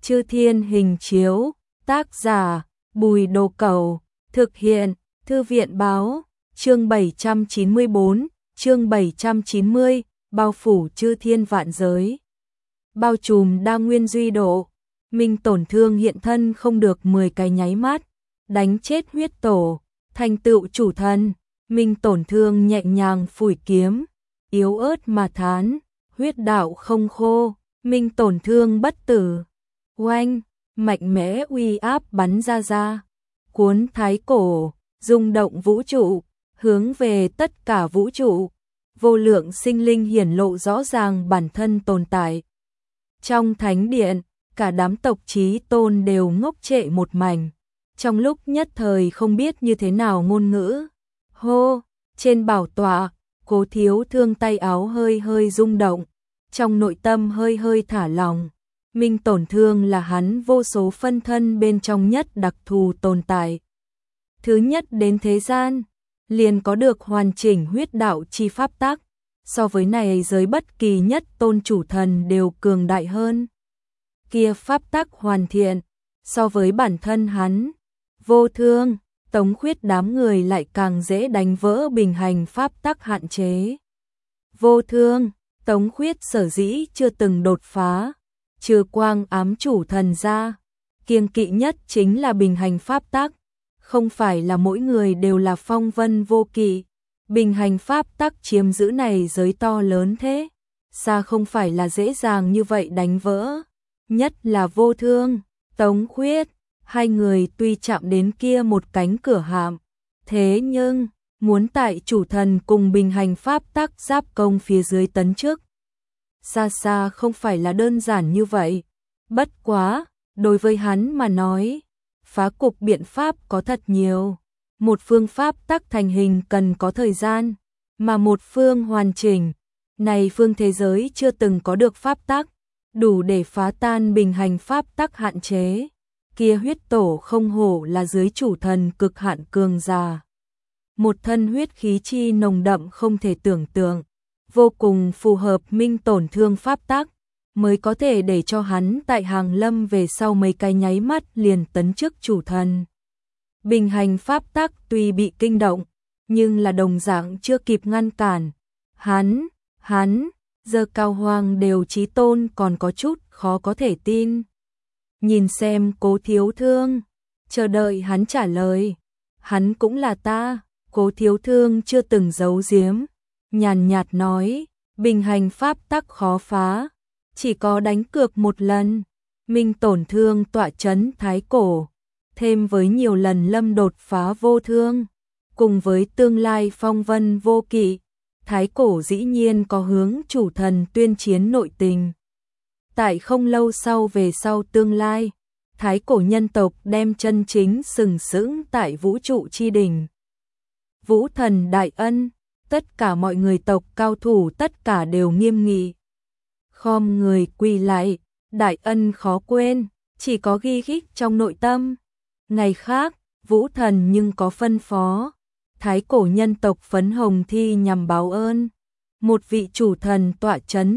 Chư Thiên Hình Chiếu, tác giả, Bùi Đồ Cẩu, thực hiện, Thư viện báo, chương 794, chương 790, bao phủ chư thiên vạn giới. Bao trùm đa nguyên duy độ, Minh Tổn Thương hiện thân không được 10 cái nháy mắt, đánh chết huyết tổ, thành tựu chủ thần. Minh Tổn Thương nhẹ nhàng phủi kiếm, yếu ớt mà thán, huyết đạo không khô, Minh Tổn Thương bất tử. Oanh, mạnh mẽ uy áp bắn ra, cuốn thái cổ, rung động vũ trụ, hướng về tất cả vũ trụ, vô lượng sinh linh hiển lộ rõ ràng bản thân tồn tại. Trong thánh điện, cả đám tộc chí tôn đều ngốc trệ một mảnh, trong lúc nhất thời không biết như thế nào ngôn ngữ. Hô, trên bảo tọa, Cố Thiếu Thương tay áo hơi hơi rung động, trong nội tâm hơi hơi thả lòng. Minh Tổn Thương là hắn vô số phân thân bên trong nhất đặc thù tồn tại. Thứ nhất đến thế gian, liền có được hoàn chỉnh huyết đạo chi pháp tắc, so với này giới bất kỳ nhất tôn chủ thần đều cường đại hơn. Kia pháp tắc hoàn thiện, so với bản thân hắn, Vô Thương, Tống Khuyết đám người lại càng dễ đánh vỡ bình hành pháp tắc hạn chế. Vô Thương, Tống Khuyết sở dĩ chưa từng đột phá, trừ quang ám chủ thần ra, kiêng kỵ nhất chính là bình hành pháp tắc, không phải là mỗi người đều là phong vân vô kỵ, bình hành pháp tắc chiếm giữ này giới to lớn thế, xa không phải là dễ dàng như vậy đánh vỡ, nhất là Vô Thương, Tống Khuyết, hai người tuy chạm đến kia một cánh cửa hạm, thế nhưng muốn tại chủ thần cùng bình hành pháp tắc giáp công phía dưới tấn trước, xa xa không phải là đơn giản như vậy. Bất quá, đối với hắn mà nói, phá cục biện pháp có thật nhiều. Một phương pháp tắc thành hình cần có thời gian, mà một phương hoàn chỉnh, này phương thế giới chưa từng có được pháp tắc, đủ để phá tan bình hành pháp tắc hạn chế. Kia huyết tổ không hổ là dưới chủ thần cực hạn cường giả. Một thân huyết khí chi nồng đậm không thể tưởng tượng, vô cùng phù hợp Minh Tổn Thương pháp tắc, mới có thể để cho hắn tại hàng lâm về sau mấy cái nháy mắt liền tấn chức chủ thần. Bình hành pháp tắc tuy bị kinh động, nhưng là đồng dạng chưa kịp ngăn cản. Hắn, giờ cao hoàng đều chí tôn còn có chút khó có thể tin. Nhìn xem Cố Thiếu Thương, chờ đợi hắn trả lời. Hắn cũng là ta, Cố Thiếu Thương chưa từng giấu giếm, nhàn nhạt nói, bình hành pháp tắc khó phá, chỉ có đánh cược một lần. Minh Tổn Thương tọa chấn thái cổ, thêm với nhiều lần lâm đột phá Vô Thương, cùng với tương lai phong vân vô kỵ, thái cổ dĩ nhiên có hướng chủ thần tuyên chiến nội tình. Tại không lâu sau về sau tương lai, thái cổ nhân tộc đem chân chính sừng sững tại vũ trụ chi đỉnh. Vũ thần đại ân, tất cả mọi người tộc cao thủ tất cả đều nghiêm nghị. Khom người quỳ lại, đại ân khó quên, chỉ có ghi khích trong nội tâm. Ngày khác, vũ thần nhưng có phân phó, thái cổ nhân tộc phấn hồng thi nhằm báo ơn. Một vị chủ thần tọa chấn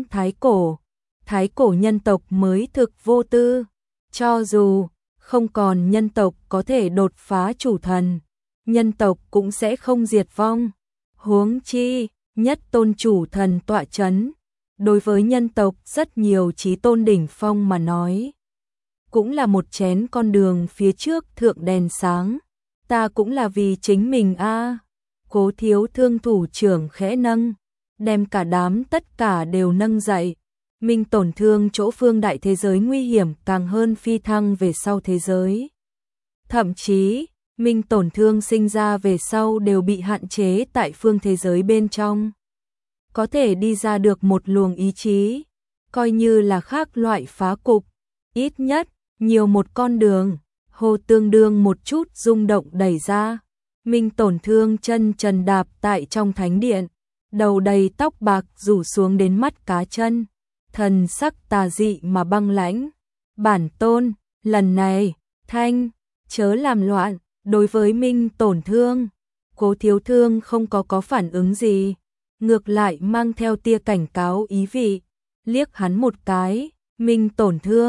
thái cổ nhân tộc mới thực vô tư, cho dù không còn nhân tộc có thể đột phá chủ thần, nhân tộc cũng sẽ không diệt vong. Huống chi, nhất tôn chủ thần tọa chấn, đối với nhân tộc rất nhiều chí tôn đỉnh phong mà nói, cũng là một chén con đường phía trước thượng đèn sáng. Ta cũng là vì chính mình a. Cố Thiếu Thương thủ trưởng khẽ nâng, đem cả đám tất cả đều nâng dậy. Minh Tổn Thương chỗ phương đại thế giới nguy hiểm càng hơn phi thăng về sau thế giới. Thậm chí, Minh Tổn Thương sinh ra về sau đều bị hạn chế tại phương thế giới bên trong. Có thể đi ra được một luồng ý chí, coi như là khác loại phá cục, ít nhất, nhiều một con đường, hồ tương đương một chút rung động đẩy ra. Minh Tổn Thương chân trần đạp tại trong thánh điện, đầu đầy tóc bạc rủ xuống đến mắt cá chân, thần sắc tà dị mà băng lãnh. Bản tôn, lần này, thanh, chớ làm loạn. Đối với Minh Tổn Thương, Cố Thiếu Thương không có phản ứng gì, ngược lại mang theo tia cảnh cáo ý vị, liếc hắn một cái. Minh Tổn Thương,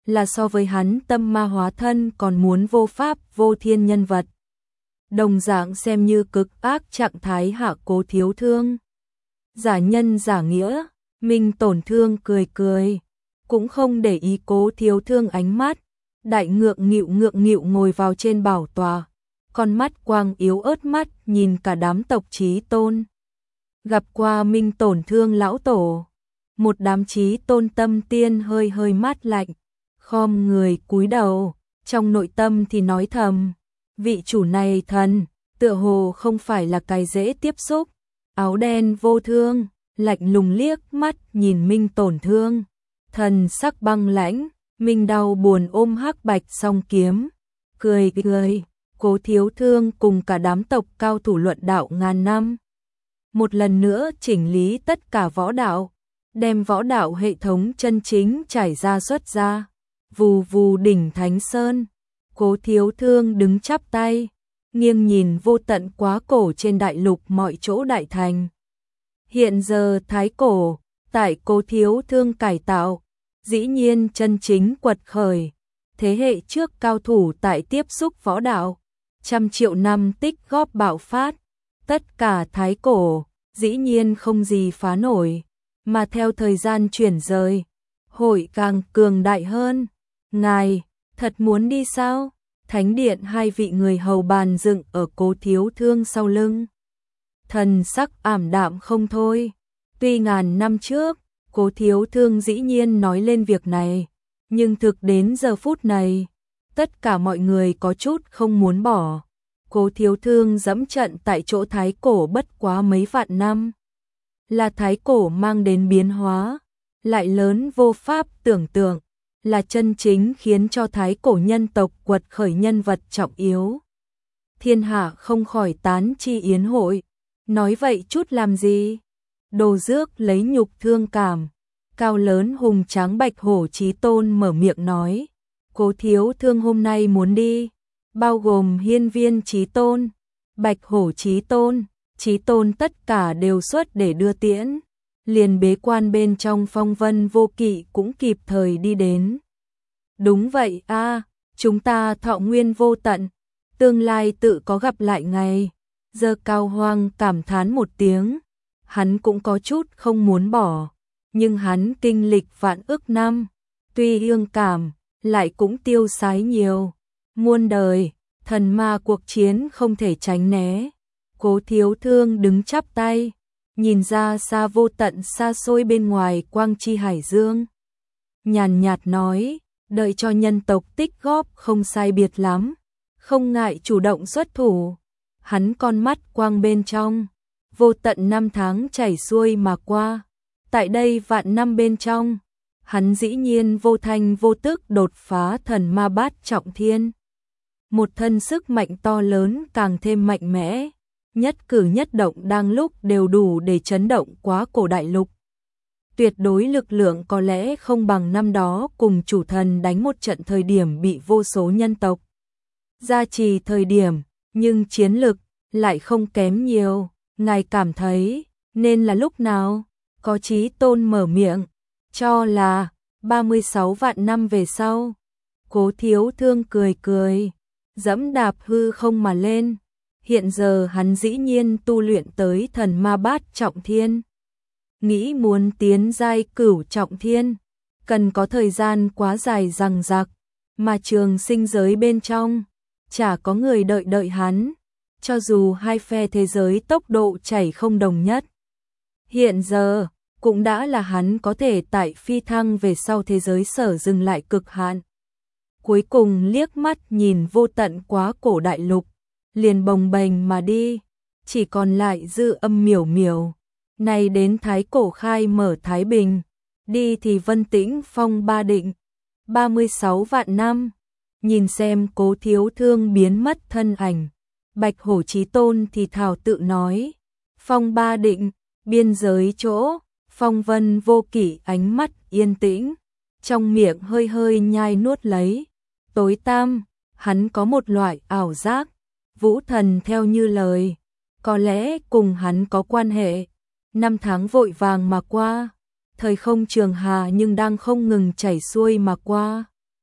là so với hắn tâm ma hóa thân còn muốn vô pháp vô thiên nhân vật. Đồng dạng xem như cực ác trạng thái hạ Cố Thiếu Thương. Giả nhân giả nghĩa, Minh Tổn Thương cười cười, cũng không để ý Cố Thiếu Thương ánh mắt, đại ngượng nghịu ngồi vào trên bảo tòa, con mắt quang yếu ớt mắt nhìn cả đám tộc Chí Tôn. Gặp qua Minh Tổn Thương lão tổ, một đám Chí Tôn tâm tiên hơi mát lạnh, khom người cúi đầu, trong nội tâm thì nói thầm, vị chủ này thần, tựa hồ không phải là cái dễ tiếp xúc. Áo đen Vô Thương, lạnh lùng liếc mắt nhìn Minh Tổn Thương, thần sắc băng lãnh, Minh đau buồn ôm hắc bạch song kiếm, cười. Cố Thiếu Thương cùng cả đám tộc cao thủ luận đạo ngàn năm. Một lần nữa chỉnh lý tất cả võ đạo, đem võ đạo hệ thống chân chính trải ra xuất ra. Vù vù đỉnh Thánh Sơn, Cố Thiếu Thương đứng chắp tay, nghiêng nhìn vô tận quá cổ trên đại lục mọi chỗ đại thành. Hiện giờ thái cổ, tại Cố Thiếu Thương cải tạo, dĩ nhiên chân chính quật khởi. Thế hệ trước cao thủ tại tiếp xúc võ đạo, trăm triệu năm tích góp bạo phát, tất cả thái cổ, dĩ nhiên không gì phá nổi, mà theo thời gian chuyển rời, hội càng cường đại hơn. Ngài, thật muốn đi sao? Thánh điện hai vị người hầu bàn dựng ở Cố Thiếu Thương sau lưng. Thần sắc ảm đạm không thôi. Tuy ngàn năm trước, Cố Thiếu Thương dĩ nhiên nói lên việc này, nhưng thực đến giờ phút này, tất cả mọi người có chút không muốn bỏ. Cố Thiếu Thương dẫm trận tại chỗ thái cổ bất quá mấy vạn năm. Là thái cổ mang đến biến hóa, lại lớn vô pháp tưởng tượng, là chân chính khiến cho thái cổ nhân tộc quật khởi nhân vật trọng yếu. Thiên hạ không khỏi tán chi yến hội, nói vậy chút làm gì? Đồ rước lấy nhục thương cảm, cao lớn hùng tráng Bạch Hổ Chí Tôn mở miệng nói, Cố Thiếu Thương hôm nay muốn đi, bao gồm Hiên Viên Chí Tôn, Bạch Hổ Chí Tôn tất cả đều xuất để đưa tiễn, liền bế quan bên trong Phong Vân Vô Kỵ cũng kịp thời đi đến. Đúng vậy a, chúng ta thọ nguyên vô tận, tương lai tự có gặp lại ngày. Giờ Cao Hoang cảm thán một tiếng, hắn cũng có chút không muốn bỏ, nhưng hắn kinh lịch vạn ức năm, tuy hương cảm, lại cũng tiêu sái nhiều. Muôn đời, thần ma cuộc chiến không thể tránh né. Cố Thiếu Thương đứng chắp tay, nhìn ra xa vô tận xa xôi bên ngoài quang chi hải dương. Nhàn nhạt nói, đợi cho nhân tộc tích góp không sai biệt lắm, không ngại chủ động xuất thủ. Hắn con mắt quang bên trong, vô tận năm tháng chảy xuôi mà qua. Tại đây vạn năm bên trong, hắn dĩ nhiên vô thanh vô tức đột phá thần ma bát trọng thiên. Một thân sức mạnh to lớn càng thêm mạnh mẽ, nhất cử nhất động đang lúc đều đủ để chấn động quá cổ đại lục. Tuyệt đối lực lượng có lẽ không bằng năm đó cùng chủ thần đánh một trận thời điểm bị vô số nhân tộc gia trì thời điểm, nhưng chiến lực lại không kém nhiều. Ngài cảm thấy nên là lúc nào? Có Chí Tôn mở miệng, cho là 36 vạn năm về sau. Cố Thiếu Thương cười, dẫm đạp hư không mà lên. Hiện giờ hắn dĩ nhiên tu luyện tới thần ma bát trọng thiên. Nghĩ muốn tiến giai cửu trọng thiên, cần có thời gian quá dài dằng dặc, mà trường sinh giới bên trong, chả có người đợi hắn, cho dù hai phe thế giới tốc độ chảy không đồng nhất. Hiện giờ, cũng đã là hắn có thể tại phi thăng về sau thế giới sở dừng lại cực hạn. Cuối cùng liếc mắt nhìn vô tận quá cổ đại lục, liền bồng bềnh mà đi, chỉ còn lại dư âm miểu miểu. Này đến thái cổ khai mở Thái Bình, đi thì Vân Tĩnh Phong Ba Định, 36 vạn năm. Nhìn xem Cố Thiếu Thương biến mất thân ảnh, Bạch Hổ Chí Tôn thì thảo tự nói, Phong Ba Định, biên giới chỗ, Phong Vân Vô Kỵ ánh mắt yên tĩnh, trong miệng hơi nhai nuốt lấy. Tối tăm, hắn có một loại ảo giác, Vũ Thần theo như lời, có lẽ cùng hắn có quan hệ. Năm tháng vội vàng mà qua, thời không trường hà nhưng đang không ngừng chảy xuôi mà qua.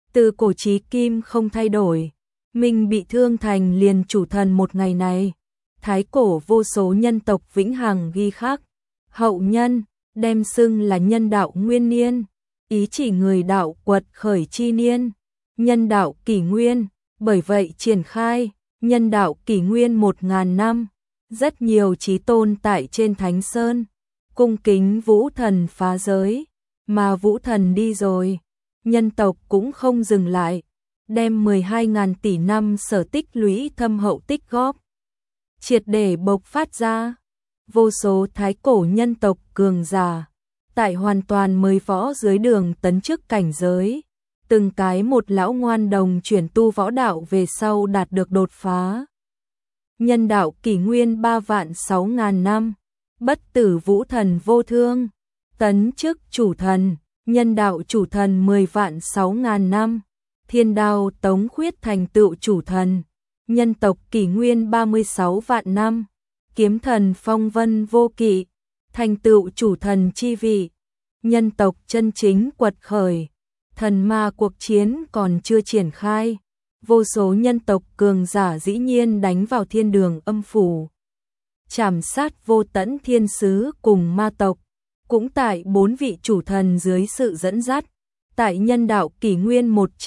Từ cổ chí kim không thay đổi. Mình bị thương thành liền chủ thần một ngày này. Thái cổ vô số nhân tộc vĩnh hằng ghi khắc. Hậu nhân, đem xưng là nhân đạo nguyên niên. Ý chỉ người đạo quật khởi chi niên. Nhân đạo kỷ nguyên, bởi vậy triển khai. Nhân đạo kỷ nguyên 1000 năm. Rất nhiều chí tôn tại trên Thánh Sơn. Cung kính vũ thần phá giới. Mà vũ thần đi rồi. Nhân tộc cũng không dừng lại. Đem 12.000 tỷ năm sở tích lũy thâm hậu tích góp. Triệt để bộc phát ra. Vô số thái cổ nhân tộc cường giả. Tại hoàn toàn mới võ dưới đường tấn chức cảnh giới. Từng cái một lão ngoan đồng chuyển tu võ đạo về sau đạt được đột phá. Nhân đạo kỷ nguyên 3.600.000 năm. Bất tử vũ thần vô thương. Tấn chức chủ thần. Nhân đạo chủ thần 10.600.000 năm. Thiên đao tống khuyết thành tựu chủ thần. Nhân tộc kỷ nguyên 36 vạn năm. Kiếm thần phong vân vô kỵ. Thành tựu chủ thần chi vị. Nhân tộc chân chính quật khởi. Thần ma cuộc chiến còn chưa triển khai. Vô số nhân tộc cường giả dĩ nhiên đánh vào thiên đường âm phủ. Trảm sát vô tẫn thiên sứ cùng ma tộc. Cũng tại 4 vị chủ thần dưới sự dẫn dắt. Tại nhân đạo kỷ nguyên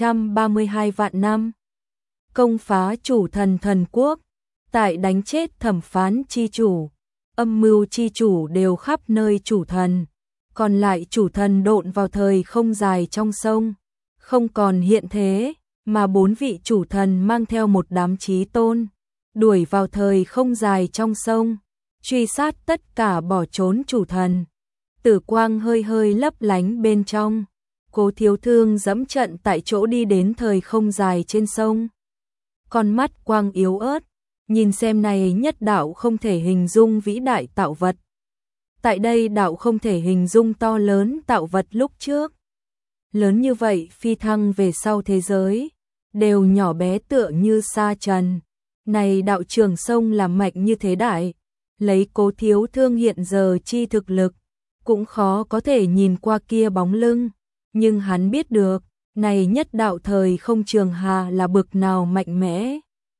132 vạn năm. Công phá chủ thần thần quốc. Tại đánh chết thẩm phán chi chủ. Âm mưu chi chủ đều khắp nơi chủ thần. Còn lại chủ thần độn vào thời không dài trong sông. Không còn hiện thế. Mà 4 vị chủ thần mang theo một đám chí tôn. Đuổi vào thời không dài trong sông. Truy sát tất cả bỏ trốn chủ thần. Tử quang hơi hơi lấp lánh bên trong. Cố Thiếu Thương dẫm trận tại chỗ đi đến thời không dài trên sông. Con mắt quang yếu ớt. Nhìn xem này nhất đạo không thể hình dung vĩ đại tạo vật. Tại đây đạo không thể hình dung to lớn tạo vật lúc trước. Lớn như vậy phi thăng về sau thế giới. Đều nhỏ bé tựa như sa trần. Này đạo trường sông làm mạnh như thế đại. Lấy Cố Thiếu Thương hiện giờ chi thực lực. Cũng khó có thể nhìn qua kia bóng lưng. Nhưng hắn biết được. Này nhất đạo thời không trường hà là bực nào mạnh mẽ.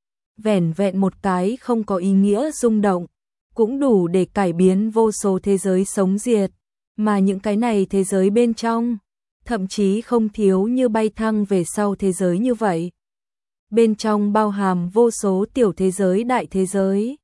Vẻn vẹn một cái không có ý nghĩa rung động. Cũng đủ để cải biến vô số thế giới sống diệt. Mà những cái này thế giới bên trong. Thậm chí không thiếu như bay thăng về sau thế giới như vậy. Bên trong bao hàm vô số tiểu thế giới đại thế giới.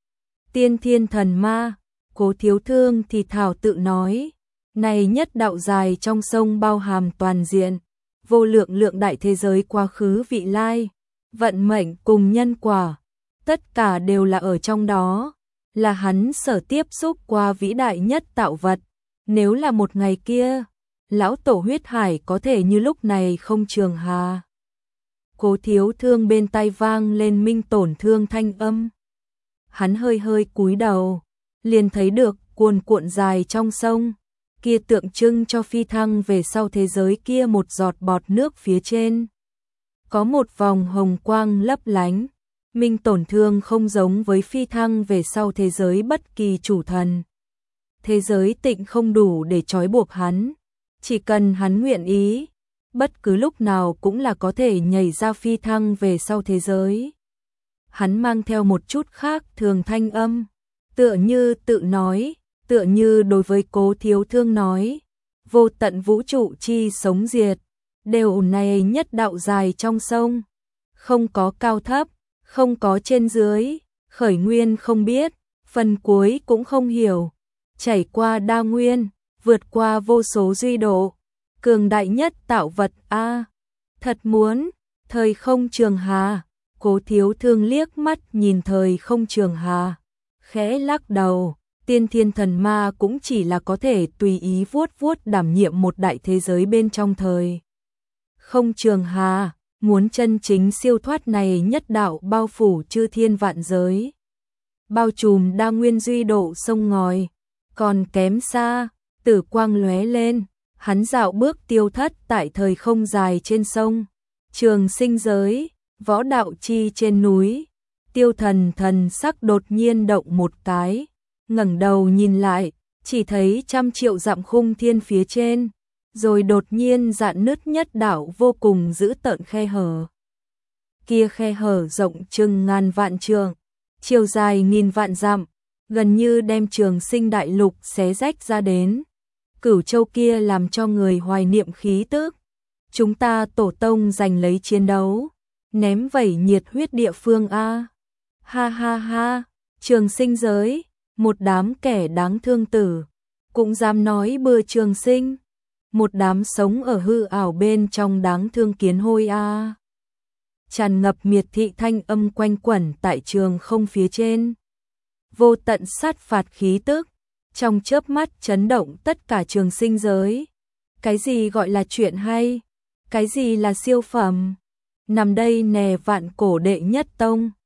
Tiên thiên thần ma. Cố Thiếu Thương thì thảo tự nói. Này nhất đạo dài trong sông bao hàm toàn diện. Vô lượng lượng đại thế giới quá khứ vị lai. Vận mệnh cùng nhân quả. Tất cả đều là ở trong đó. Là hắn sở tiếp xúc qua vĩ đại nhất tạo vật. Nếu là một ngày kia. Lão tổ huyết hải có thể như lúc này không trường hà. Cố Thiếu Thương bên tai vang lên Minh Tổn Thương thanh âm. Hắn hơi hơi cúi đầu. Liền thấy được cuồn cuộn dài trong sông. Kia tượng trưng cho phi thăng về sau thế giới kia một giọt bọt nước phía trên. Có một vòng hồng quang lấp lánh. Minh Tổn Thương không giống với phi thăng về sau thế giới bất kỳ chủ thần. Thế giới tịnh không đủ để trói buộc hắn. Chỉ cần hắn nguyện ý. Bất cứ lúc nào cũng là có thể nhảy ra phi thăng về sau thế giới. Hắn mang theo một chút khác thường thanh âm. Tựa như tự nói. Tựa như đối với Cố Thiếu Thương nói. Vô tận vũ trụ chi sống diệt. Đều này nhất đạo dài trong sông. Không có cao thấp. Không có trên dưới. Khởi nguyên không biết. Phần cuối cũng không hiểu. Chảy qua đa nguyên. Vượt qua vô số duy độ. Cường đại nhất tạo vật a. Thật muốn. Thời không trường hà. Cố Thiếu Thương liếc mắt nhìn thời không trường hà. Khẽ lắc đầu. Tiên thiên thần ma cũng chỉ là có thể tùy ý vuốt vuốt đảm nhiệm một đại thế giới bên trong thời không trường hà. Muốn chân chính siêu thoát này nhất đạo bao phủ chư thiên vạn giới. Bao trùm đa nguyên duy độ sông ngòi. Còn kém xa. Tử quang lóe lên. Hắn dạo bước tiêu thất tại thời không dài trên sông. Trường sinh giới. Võ đạo chi trên núi. Tiêu thần thần sắc đột nhiên động một cái. Ngẩng đầu nhìn lại. Chỉ thấy trăm triệu dặm khung thiên phía trên. rồi đột nhiên rạn nứt nhất đạo vô cùng dữ tợn khe hở. Kia khe hở rộng chừng ngàn vạn trượng, chiều dài nghìn vạn dặm, gần như đem Trường Sinh đại lục xé rách ra đến. Cửu Châu kia làm cho người hoài niệm khí tức. Chúng ta tổ tông giành lấy chiến đấu, ném vẩy nhiệt huyết địa phương a. Ha ha ha, Trường Sinh giới, một đám kẻ đáng thương tử, cũng dám nói bừa Trường Sinh. Một đám sống ở hư ảo bên trong đáng thương kiến hôi a. Tràn ngập miệt thị thanh âm quanh quẩn tại trường không phía trên. Vô tận sát phạt khí tức, trong chớp mắt chấn động tất cả Trường Sinh giới. Cái gì gọi là chuyện hay? Cái gì là siêu phẩm? Nằm đây nè vạn cổ đệ nhất tông,